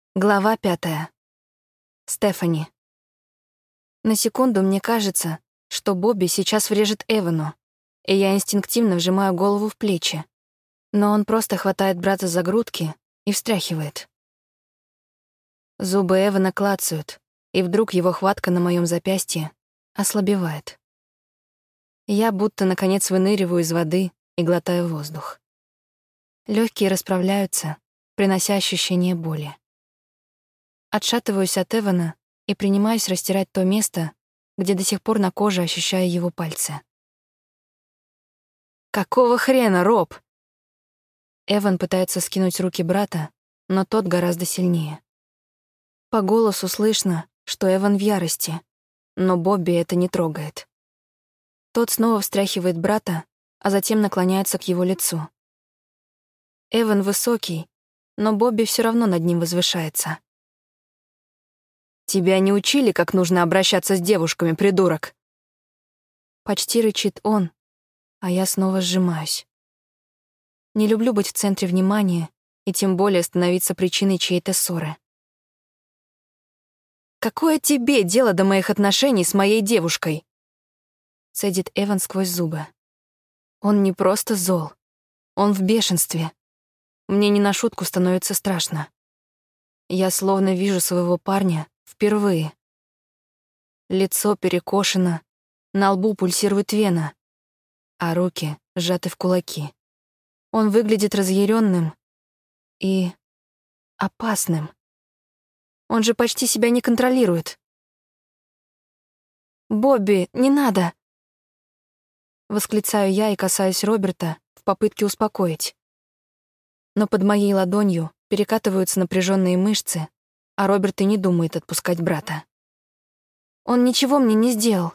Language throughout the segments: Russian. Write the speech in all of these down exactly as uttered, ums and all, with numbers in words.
Глава пятая. Стефани. На секунду мне кажется, что Бобби сейчас врежет Эвану, и я инстинктивно вжимаю голову в плечи. Но он просто хватает брата за грудки и встряхивает. Зубы Эвана клацают, и вдруг его хватка на моем запястье ослабевает. Я будто наконец выныриваю из воды и глотаю воздух. Легкие расправляются, принося ощущение боли. Отшатываюсь от Эвана и принимаюсь растирать то место, где до сих пор на коже ощущаю его пальцы. «Какого хрена, Роб?» Эван пытается скинуть руки брата, но тот гораздо сильнее. По голосу слышно, что Эван в ярости, но Бобби это не трогает. Тот снова встряхивает брата, а затем наклоняется к его лицу. Эван высокий, но Бобби все равно над ним возвышается. «Тебя не учили, как нужно обращаться с девушками, придурок?» Почти рычит он, а я снова сжимаюсь. Не люблю быть в центре внимания и тем более становиться причиной чьей-то ссоры. «Какое тебе дело до моих отношений с моей девушкой?» Цедит Эван сквозь зубы. Он не просто зол, он в бешенстве. Мне не на шутку становится страшно. Я словно вижу своего парня впервые. Лицо перекошено, на лбу пульсирует вена, а руки сжаты в кулаки. Он выглядит разъяренным и опасным. Он же почти себя не контролирует. «Бобби, не надо!» Восклицаю я и касаюсь Роберта в попытке успокоить. Но под моей ладонью перекатываются напряженные мышцы, а Роберт и не думает отпускать брата. Он ничего мне не сделал.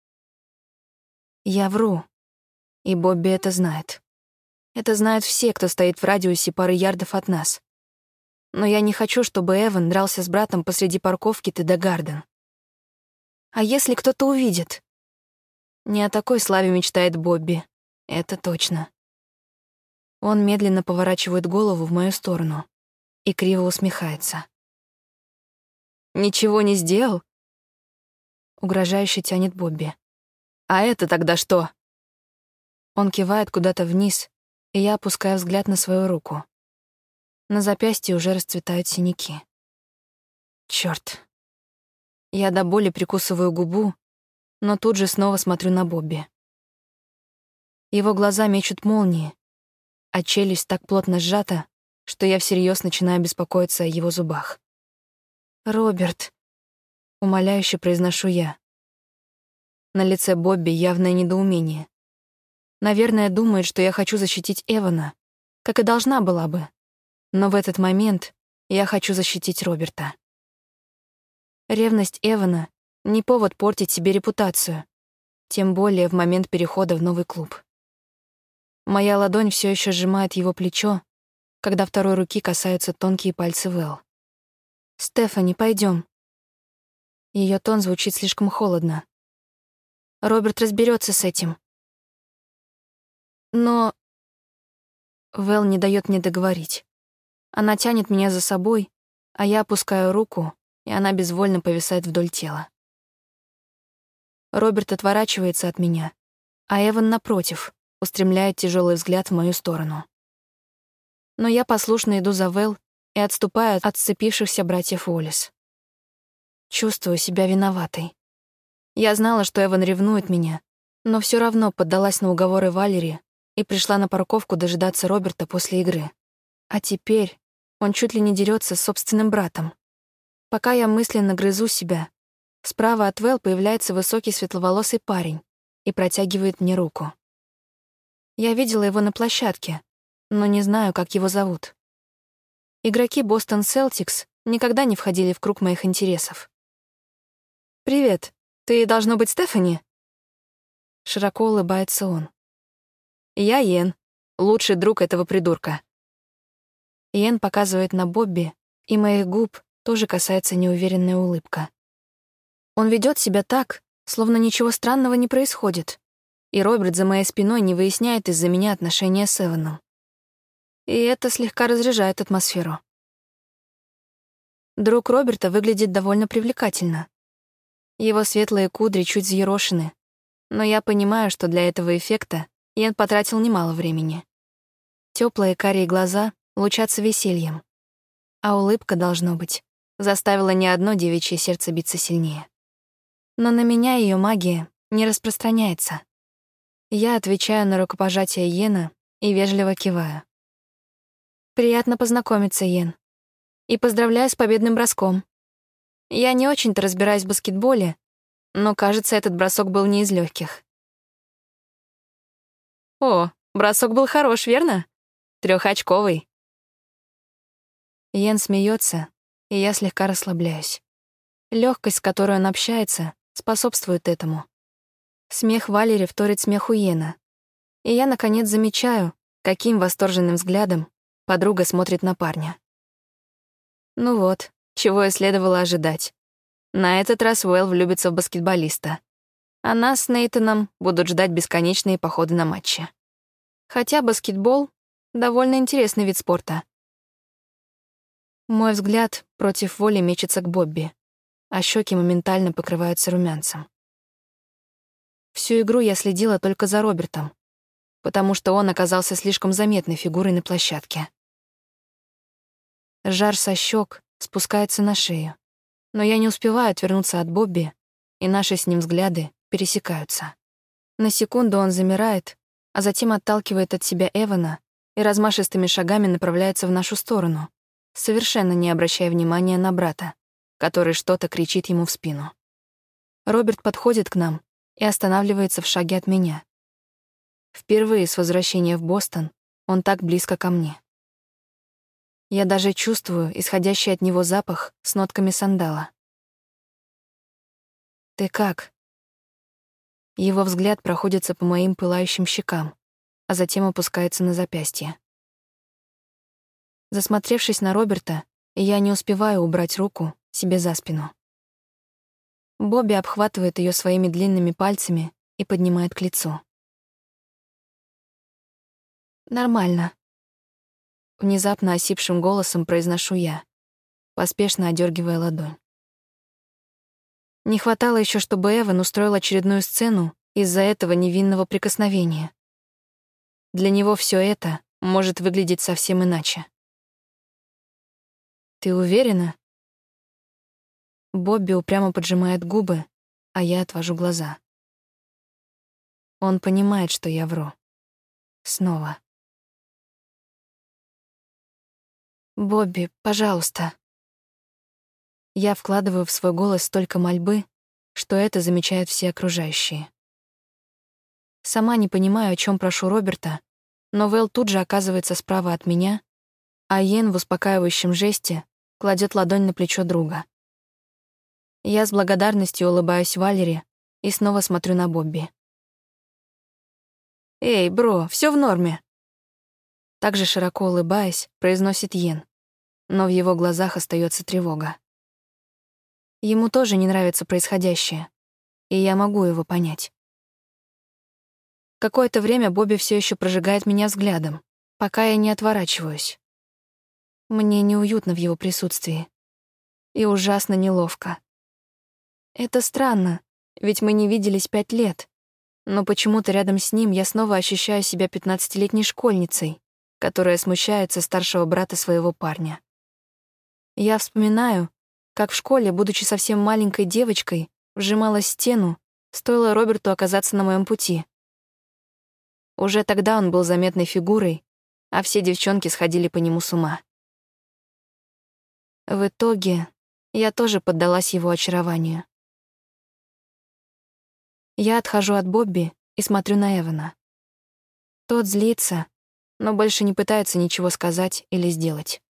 Я вру, и Бобби это знает. Это знают все, кто стоит в радиусе пары ярдов от нас. Но я не хочу, чтобы Эван дрался с братом посреди парковки Теда Гарден. А если кто-то увидит? Не о такой славе мечтает Бобби, это точно. Он медленно поворачивает голову в мою сторону и криво усмехается. «Ничего не сделал?» Угрожающе тянет Бобби. «А это тогда что?» Он кивает куда-то вниз, и я опускаю взгляд на свою руку. На запястье уже расцветают синяки. Чёрт. Я до боли прикусываю губу, но тут же снова смотрю на Бобби. Его глаза мечут молнии, а челюсть так плотно сжата, что я всерьез начинаю беспокоиться о его зубах. «Роберт», — умоляюще произношу я. На лице Бобби явное недоумение. Наверное, думает, что я хочу защитить Эвана, как и должна была бы. Но в этот момент я хочу защитить Роберта. Ревность Эвана — не повод портить себе репутацию, тем более в момент перехода в новый клуб. Моя ладонь все еще сжимает его плечо, когда второй руки касаются тонкие пальцы Вэл. «Стефани, пойдем. Ее тон звучит слишком холодно. Роберт разберется с этим. Но... Вэл не дает мне договорить. Она тянет меня за собой, а я опускаю руку, и она безвольно повисает вдоль тела. Роберт отворачивается от меня, а Эван, напротив, устремляет тяжелый взгляд в мою сторону. Но я послушно иду за Вэл и отступаю от сцепившихся братьев Уоллес. Чувствую себя виноватой. Я знала, что Эван ревнует меня, но все равно поддалась на уговоры Валери и пришла на парковку дожидаться Роберта после игры. А теперь он чуть ли не дерется с собственным братом. Пока я мысленно грызу себя, справа от Вэл появляется высокий светловолосый парень и протягивает мне руку. Я видела его на площадке, но не знаю, как его зовут. Игроки Бостон Селтикс никогда не входили в круг моих интересов. «Привет, ты, должно быть, Стефани?» Широко улыбается он. «Я Йен, лучший друг этого придурка». Йен показывает на Бобби, и моих губ тоже касается неуверенная улыбка. Он ведет себя так, словно ничего странного не происходит, и Роберт за моей спиной не выясняет из-за меня отношения с Эваном. И это слегка разряжает атмосферу. Друг Роберта выглядит довольно привлекательно. Его светлые кудри чуть взъерошены, но я понимаю, что для этого эффекта Йен потратил немало времени. Теплые карие глаза лучатся весельем, а улыбка, должно быть, заставила не одно девичье сердце биться сильнее. Но на меня ее магия не распространяется. Я отвечаю на рукопожатие Йена и вежливо киваю. «Приятно познакомиться, Йен. И поздравляю с победным броском. Я не очень-то разбираюсь в баскетболе, но, кажется, этот бросок был не из легких. «О, бросок был хорош, верно? Трехочковый». Йен смеется, и я слегка расслабляюсь. Легкость, с которой он общается, способствует этому. Смех Валери вторит смеху Йена, и я, наконец, замечаю, каким восторженным взглядом подруга смотрит на парня. Ну вот, чего и следовало ожидать. На этот раз Уэлл влюбится в баскетболиста, а нас с Нейтаном будут ждать бесконечные походы на матчи. Хотя баскетбол — довольно интересный вид спорта. Мой взгляд против воли мечется к Бобби, а щеки моментально покрываются румянцем. Всю игру я следила только за Робертом, потому что он оказался слишком заметной фигурой на площадке. Жар со щек спускается на шею, но я не успеваю отвернуться от Бобби, и наши с ним взгляды пересекаются. На секунду он замирает, а затем отталкивает от себя Эвана и размашистыми шагами направляется в нашу сторону, совершенно не обращая внимания на брата, который что-то кричит ему в спину. Роберт подходит к нам и останавливается в шаге от меня. Впервые с возвращения в Бостон он так близко ко мне. Я даже чувствую исходящий от него запах с нотками сандала. «Ты как?» Его взгляд проходится по моим пылающим щекам, а затем опускается на запястье. Засмотревшись на Роберта, я не успеваю убрать руку себе за спину. Бобби обхватывает ее своими длинными пальцами и поднимает к лицу. «Нормально», — внезапно осипшим голосом произношу я, поспешно одергивая ладонь. Не хватало еще, чтобы Эван устроил очередную сцену из-за этого невинного прикосновения. Для него все это может выглядеть совсем иначе. «Ты уверена?» Бобби упрямо поджимает губы, а я отвожу глаза. Он понимает, что я вру. Снова. «Бобби, пожалуйста». Я вкладываю в свой голос столько мольбы, что это замечают все окружающие. Сама не понимаю, о чем прошу Роберта, но Вэл тут же оказывается справа от меня, а Йен в успокаивающем жесте кладет ладонь на плечо друга. Я с благодарностью улыбаюсь Валере и снова смотрю на Бобби. «Эй, бро, все в норме!» Также широко улыбаясь, произносит Йен, но в его глазах остается тревога. Ему тоже не нравится происходящее, и я могу его понять. Какое-то время Бобби все еще прожигает меня взглядом, пока я не отворачиваюсь. Мне неуютно в его присутствии. И ужасно неловко. Это странно, ведь мы не виделись пять лет, но почему-то рядом с ним я снова ощущаю себя пятнадцатилетней школьницей, которая смущается старшего брата своего парня. Я вспоминаю, как в школе, будучи совсем маленькой девочкой, вжималась в стену, стоило Роберту оказаться на моем пути. Уже тогда он был заметной фигурой, а все девчонки сходили по нему с ума. В итоге я тоже поддалась его очарованию. Я отхожу от Бобби и смотрю на Эвана. Тот злится, но больше не пытается ничего сказать или сделать.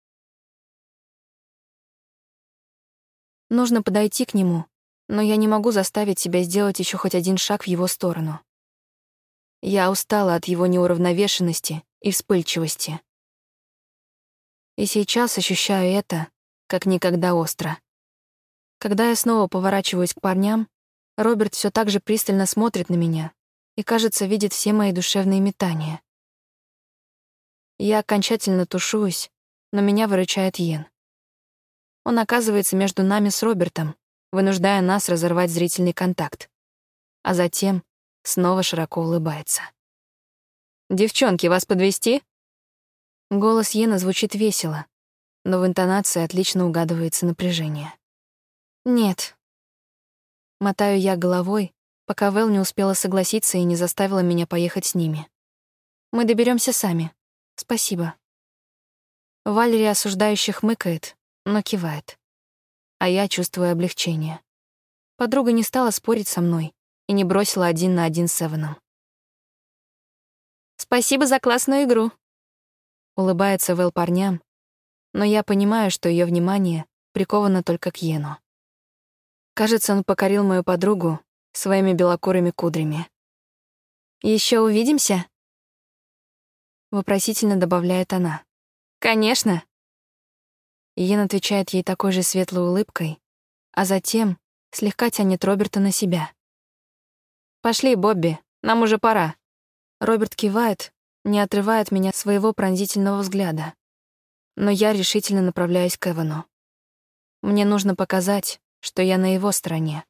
Нужно подойти к нему, но я не могу заставить себя сделать еще хоть один шаг в его сторону. Я устала от его неуравновешенности и вспыльчивости. И сейчас ощущаю это как никогда остро. Когда я снова поворачиваюсь к парням, Роберт все так же пристально смотрит на меня и, кажется, видит все мои душевные метания. Я окончательно тушуюсь, но меня выручает Йен. Он оказывается между нами с Робертом, вынуждая нас разорвать зрительный контакт. А затем снова широко улыбается. «Девчонки, вас подвезти?» Голос Йена звучит весело, но в интонации отлично угадывается напряжение. «Нет». Мотаю я головой, пока Вэл не успела согласиться и не заставила меня поехать с ними. «Мы доберемся сами. Спасибо». Валерия осуждающе хмыкает, но кивает. А я чувствую облегчение. Подруга не стала спорить со мной и не бросила один на один с Эваном. «Спасибо за классную игру», — улыбается Вэл парням, но я понимаю, что ее внимание приковано только к Йену. Кажется, он покорил мою подругу своими белокурыми кудрями. «Еще увидимся?» Вопросительно добавляет она. «Конечно!» Йен отвечает ей такой же светлой улыбкой, а затем слегка тянет Роберта на себя. «Пошли, Бобби, нам уже пора». Роберт кивает, не отрывая от меня своего пронзительного взгляда. Но я решительно направляюсь к Эвану. Мне нужно показать, что я на его стороне.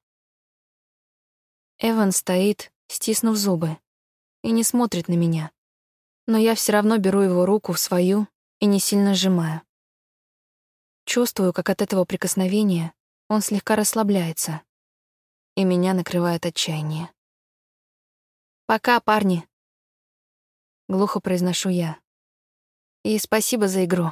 Эван стоит, стиснув зубы, и не смотрит на меня. Но я все равно беру его руку в свою и не сильно сжимаю. Чувствую, как от этого прикосновения он слегка расслабляется, и меня накрывает отчаяние. «Пока, парни», — глухо произношу я. «И спасибо за игру».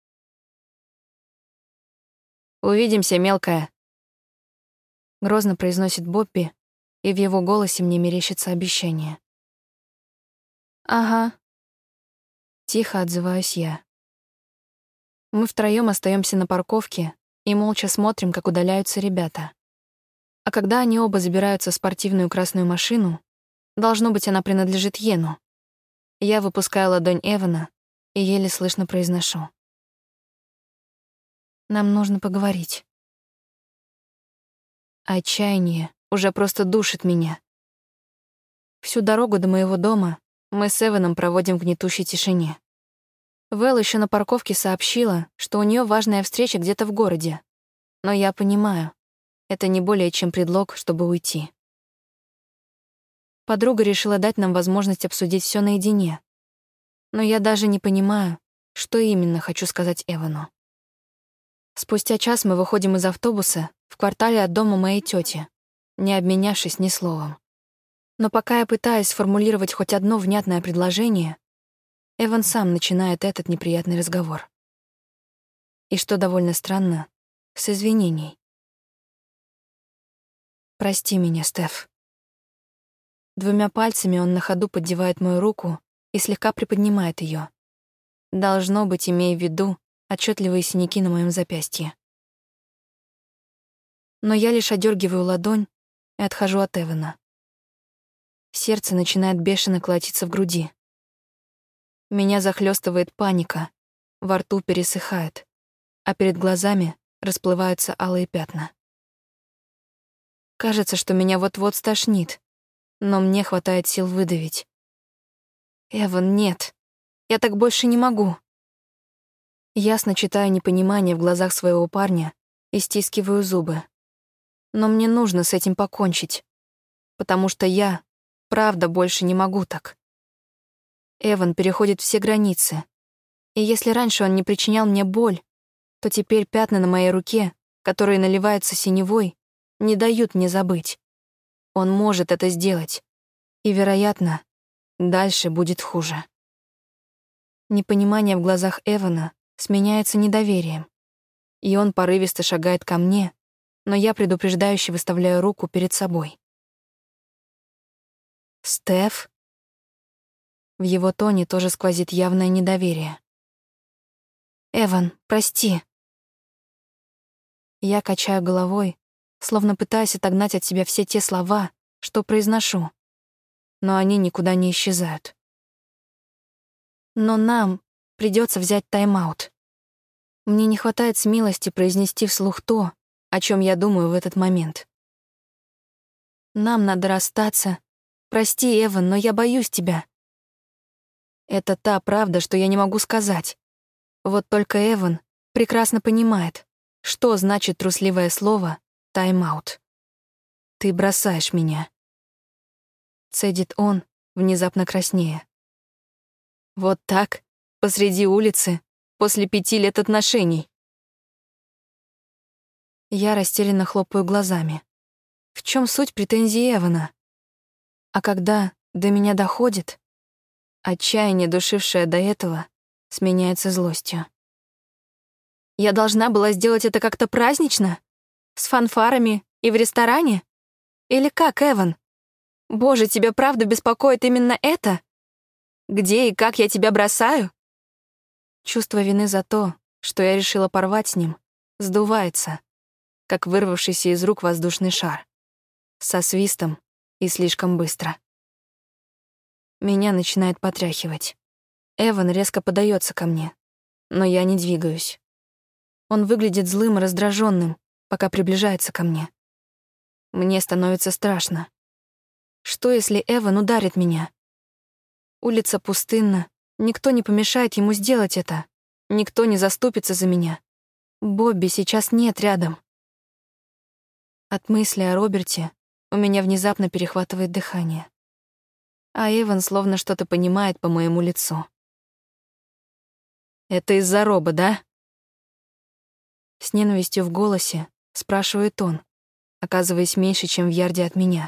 «Увидимся, мелкая», — грозно произносит Бобби, и в его голосе мне мерещится обещание. «Ага», — тихо отзываюсь я. Мы втроём остаёмся на парковке и молча смотрим, как удаляются ребята. А когда они оба забираются в спортивную красную машину, должно быть, она принадлежит Йену, я выпускаю ладонь Эвана и еле слышно произношу: «Нам нужно поговорить». Отчаяние уже просто душит меня. Всю дорогу до моего дома мы с Эваном проводим в гнетущей тишине. Вэл еще на парковке сообщила, что у нее важная встреча где-то в городе. Но я понимаю, это не более чем предлог, чтобы уйти. Подруга решила дать нам возможность обсудить все наедине. Но я даже не понимаю, что именно хочу сказать Эвану. Спустя час мы выходим из автобуса в квартале от дома моей тети, не обменявшись ни словом. Но пока я пытаюсь сформулировать хоть одно внятное предложение, Эван сам начинает этот неприятный разговор. И что довольно странно, с извинений. «Прости меня, Стеф». Двумя пальцами он на ходу поддевает мою руку и слегка приподнимает ее. Должно быть, имея в виду отчетливые синяки на моем запястье. Но я лишь одергиваю ладонь и отхожу от Эвана. Сердце начинает бешено колотиться в груди. Меня захлестывает паника, во рту пересыхает, а перед глазами расплываются алые пятна. Кажется, что меня вот-вот стошнит, но мне хватает сил выдавить: «Эван, нет, я так больше не могу». Ясно читаю непонимание в глазах своего парня и стискиваю зубы. Но мне нужно с этим покончить, потому что я, правда, больше не могу так. Эван переходит все границы, и если раньше он не причинял мне боль, то теперь пятна на моей руке, которые наливаются синевой, не дают мне забыть. Он может это сделать, и, вероятно, дальше будет хуже. Непонимание в глазах Эвана сменяется недоверием, и он порывисто шагает ко мне, но я предупреждающе выставляю руку перед собой. «Стеф?» В его тоне тоже сквозит явное недоверие. «Эван, прости». Я качаю головой, словно пытаясь отогнать от себя все те слова, что произношу, но они никуда не исчезают. Но нам придется взять тайм-аут. Мне не хватает смелости произнести вслух то, о чем я думаю в этот момент. Нам надо расстаться. Прости, Эван, но я боюсь тебя. Это та правда, что я не могу сказать. Вот только Эван прекрасно понимает, Что значит трусливое слово «тайм-аут»? «Ты бросаешь меня», — цедит он, внезапно краснея. Вот так, посреди улицы, после пяти лет отношений. Я растерянно хлопаю глазами. В чем суть претензий Эвана? А когда до меня доходит, отчаяние, душившее до этого, сменяется злостью. Я должна была сделать это как-то празднично? С фанфарами и в ресторане? Или как, Эван? Боже, тебя правда беспокоит именно это? Где и как я тебя бросаю? Чувство вины за то, что я решила порвать с ним, сдувается, как вырвавшийся из рук воздушный шар. Со свистом и слишком быстро. Меня начинает потряхивать. Эван резко подается ко мне, но я не двигаюсь. Он выглядит злым и раздраженным, пока приближается ко мне. Мне становится страшно. Что, если Эван ударит меня? Улица пустынна, никто не помешает ему сделать это. Никто не заступится за меня. Бобби сейчас нет рядом. От мысли о Роберте у меня внезапно перехватывает дыхание. А Эван словно что-то понимает по моему лицу. «Это из-за Роба, да?» С ненавистью в голосе спрашивает он, оказываясь меньше, чем в ярде от меня.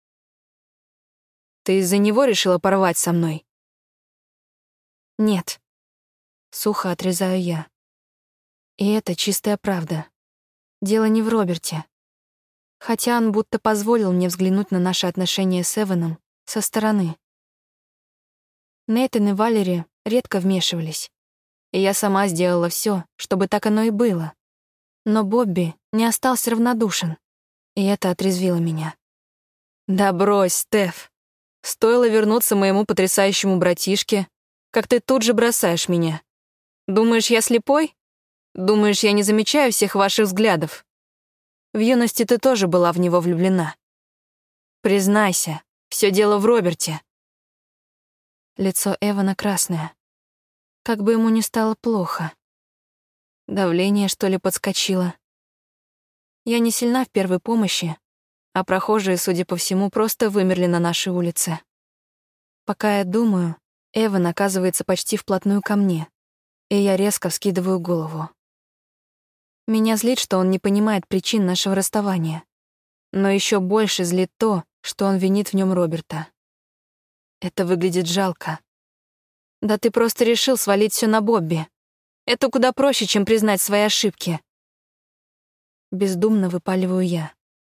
«Ты из-за него решила порвать со мной?» «Нет», — сухо отрезаю я. И это чистая правда. Дело не в Роберте. Хотя он будто позволил мне взглянуть на наши отношения с Эваном со стороны. Нейтан и Валери редко вмешивались, и я сама сделала все, чтобы так оно и было. Но Бобби не остался равнодушен, и это отрезвило меня. «Да брось, Стеф. Стоило вернуться моему потрясающему братишке, как ты тут же бросаешь меня. Думаешь, я слепой? Думаешь, я не замечаю всех ваших взглядов? В юности ты тоже была в него влюблена. Признайся, все дело в Роберте». Лицо Эвана красное. Как бы ему ни стало плохо. Давление, что ли, подскочило. Я не сильна в первой помощи, а прохожие, судя по всему, просто вымерли на нашей улице. Пока я думаю, Эван оказывается почти вплотную ко мне, и я резко вскидываю голову. Меня злит, что он не понимает причин нашего расставания, но еще больше злит то, что он винит в нем Роберта. Это выглядит жалко. Да ты просто решил свалить все на Бобби. Это куда проще, чем признать свои ошибки. Бездумно выпаливаю я.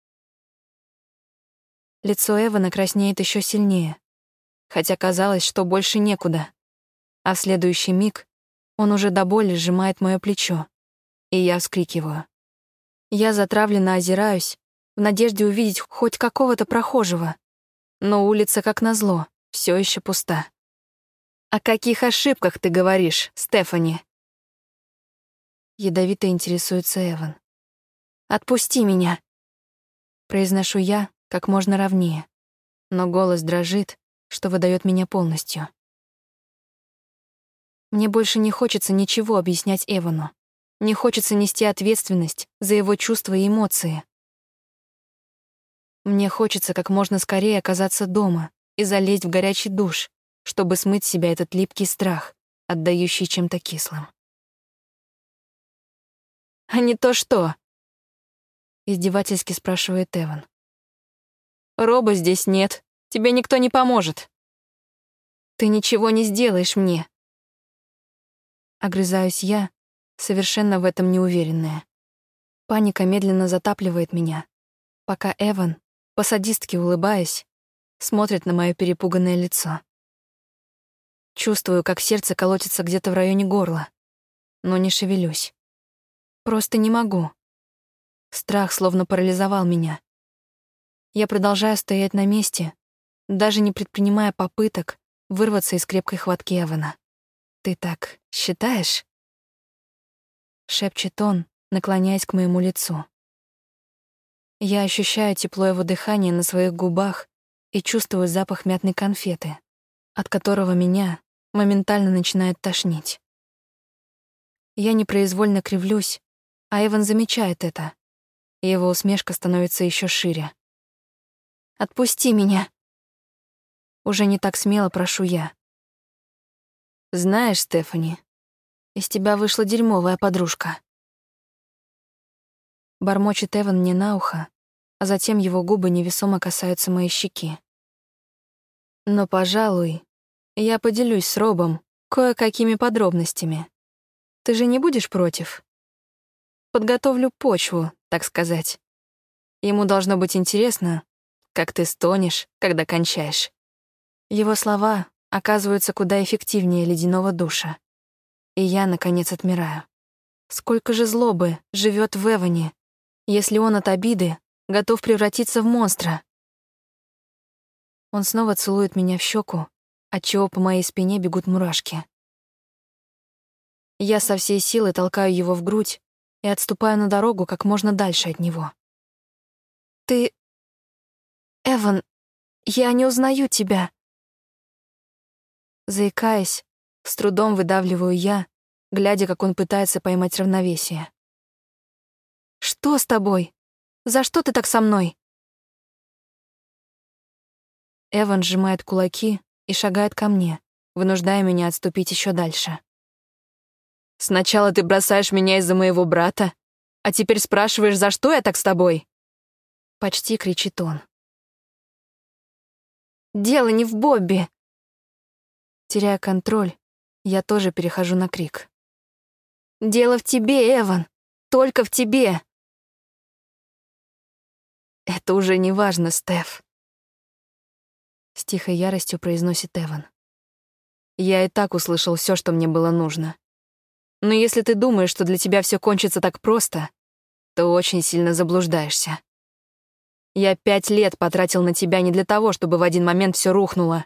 Лицо Эвана краснеет еще сильнее, хотя казалось, что больше некуда. А в следующий миг он уже до боли сжимает мое плечо, и я вскрикиваю. Я затравленно озираюсь, в надежде увидеть хоть какого-то прохожего, но улица, как назло, все еще пуста. «О каких ошибках ты говоришь, Стефани?» Ядовито интересуется Эван. «Отпусти меня!» Произношу я как можно ровнее, но голос дрожит, что выдает меня полностью. Мне больше не хочется ничего объяснять Эвану. Не хочется нести ответственность за его чувства и эмоции. Мне хочется как можно скорее оказаться дома и залезть в горячий душ, чтобы смыть с себя этот липкий страх, отдающий чем-то кислым. «А не то что?» — издевательски спрашивает Эван. «Роба здесь нет, тебе никто не поможет. Ты ничего не сделаешь мне». Огрызаюсь я, совершенно в этом неуверенная. Паника медленно затапливает меня, пока Эван, по-садистски улыбаясь, смотрит на мое перепуганное лицо. Чувствую, как сердце колотится где-то в районе горла, но не шевелюсь. Просто не могу. Страх словно парализовал меня. Я продолжаю стоять на месте, даже не предпринимая попыток вырваться из крепкой хватки Эвана. «Ты так считаешь?» — шепчет он, наклоняясь к моему лицу. Я ощущаю тепло его дыхания на своих губах и чувствую запах мятной конфеты, от которого меня моментально начинает тошнить. Я непроизвольно кривлюсь, А Эван замечает это, и его усмешка становится еще шире. «Отпусти меня!» Уже не так смело прошу я. «Знаешь, Стефани, из тебя вышла дерьмовая подружка». Бормочет Эван мне на ухо, а затем его губы невесомо касаются моей щеки. Но, пожалуй, я поделюсь с Робом кое-какими подробностями. Ты же не будешь против? Подготовлю почву, так сказать. Ему должно быть интересно, как ты стонешь, когда кончаешь. Его слова оказываются куда эффективнее ледяного душа. И я, наконец, отмираю. Сколько же злобы живет в Эване, если он от обиды готов превратиться в монстра. Он снова целует меня в щеку, отчего по моей спине бегут мурашки. Я со всей силы толкаю его в грудь и отступаю на дорогу как можно дальше от него. «Ты... Эван, я не узнаю тебя». Заикаясь, с трудом выдавливаю я, глядя, как он пытается поймать равновесие. «Что с тобой? За что ты так со мной?» Эван сжимает кулаки и шагает ко мне, вынуждая меня отступить еще дальше. «Сначала ты бросаешь меня из-за моего брата, а теперь спрашиваешь, за что я так с тобой?» Почти кричит он. «Дело не в Бобби!» Теряя контроль, я тоже перехожу на крик. «Дело в тебе, Эван! Только в тебе!» «Это уже не важно, Стеф», — с тихой яростью произносит Эван. «Я и так услышал все, что мне было нужно. Но если ты думаешь, что для тебя все кончится так просто, то очень сильно заблуждаешься. Я пять лет потратил на тебя не для того, чтобы в один момент все рухнуло».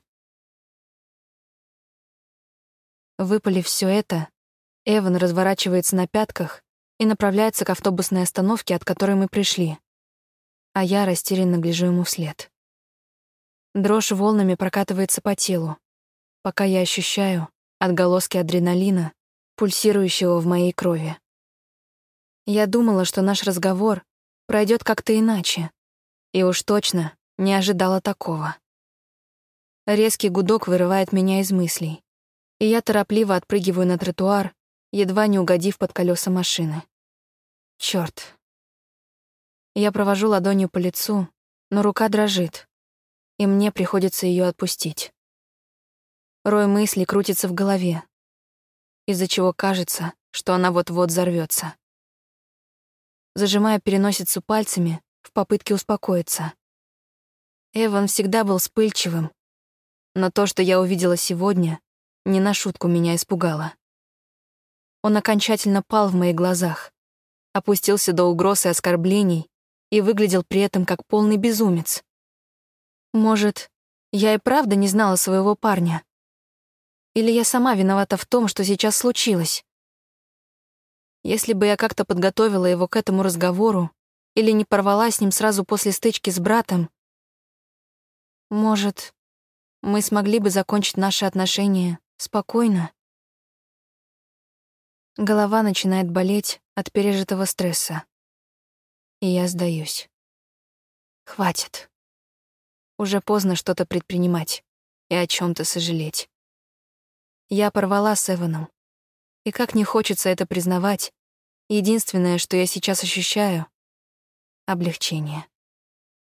Выпалив все это, Эван разворачивается на пятках и направляется к автобусной остановке, от которой мы пришли, а я растерянно гляжу ему вслед. Дрожь волнами прокатывается по телу, пока я ощущаю отголоски адреналина, пульсирующего в моей крови. Я думала, что наш разговор пройдет как-то иначе, и уж точно не ожидала такого. Резкий гудок вырывает меня из мыслей, и я торопливо отпрыгиваю на тротуар, едва не угодив под колеса машины. Чёрт. Я провожу ладонью по лицу, но рука дрожит, и мне приходится её отпустить. Рой мыслей крутится в голове, из-за чего кажется, что она вот-вот взорвётся. Зажимая переносицу пальцами в попытке успокоиться. Эван всегда был вспыльчивым, но то, что я увидела сегодня, не на шутку меня испугало. Он окончательно пал в моих глазах, опустился до угроз и оскорблений и выглядел при этом как полный безумец. Может, я и правда не знала своего парня? Или я сама виновата в том, что сейчас случилось? Если бы я как-то подготовила его к этому разговору или не порвала с ним сразу после стычки с братом, может, мы смогли бы закончить наши отношения спокойно? Голова начинает болеть от пережитого стресса. И я сдаюсь. Хватит. Уже поздно что-то предпринимать и о чем-то сожалеть. Я порвала с Эваном. И как не хочется это признавать, единственное, что я сейчас ощущаю — облегчение.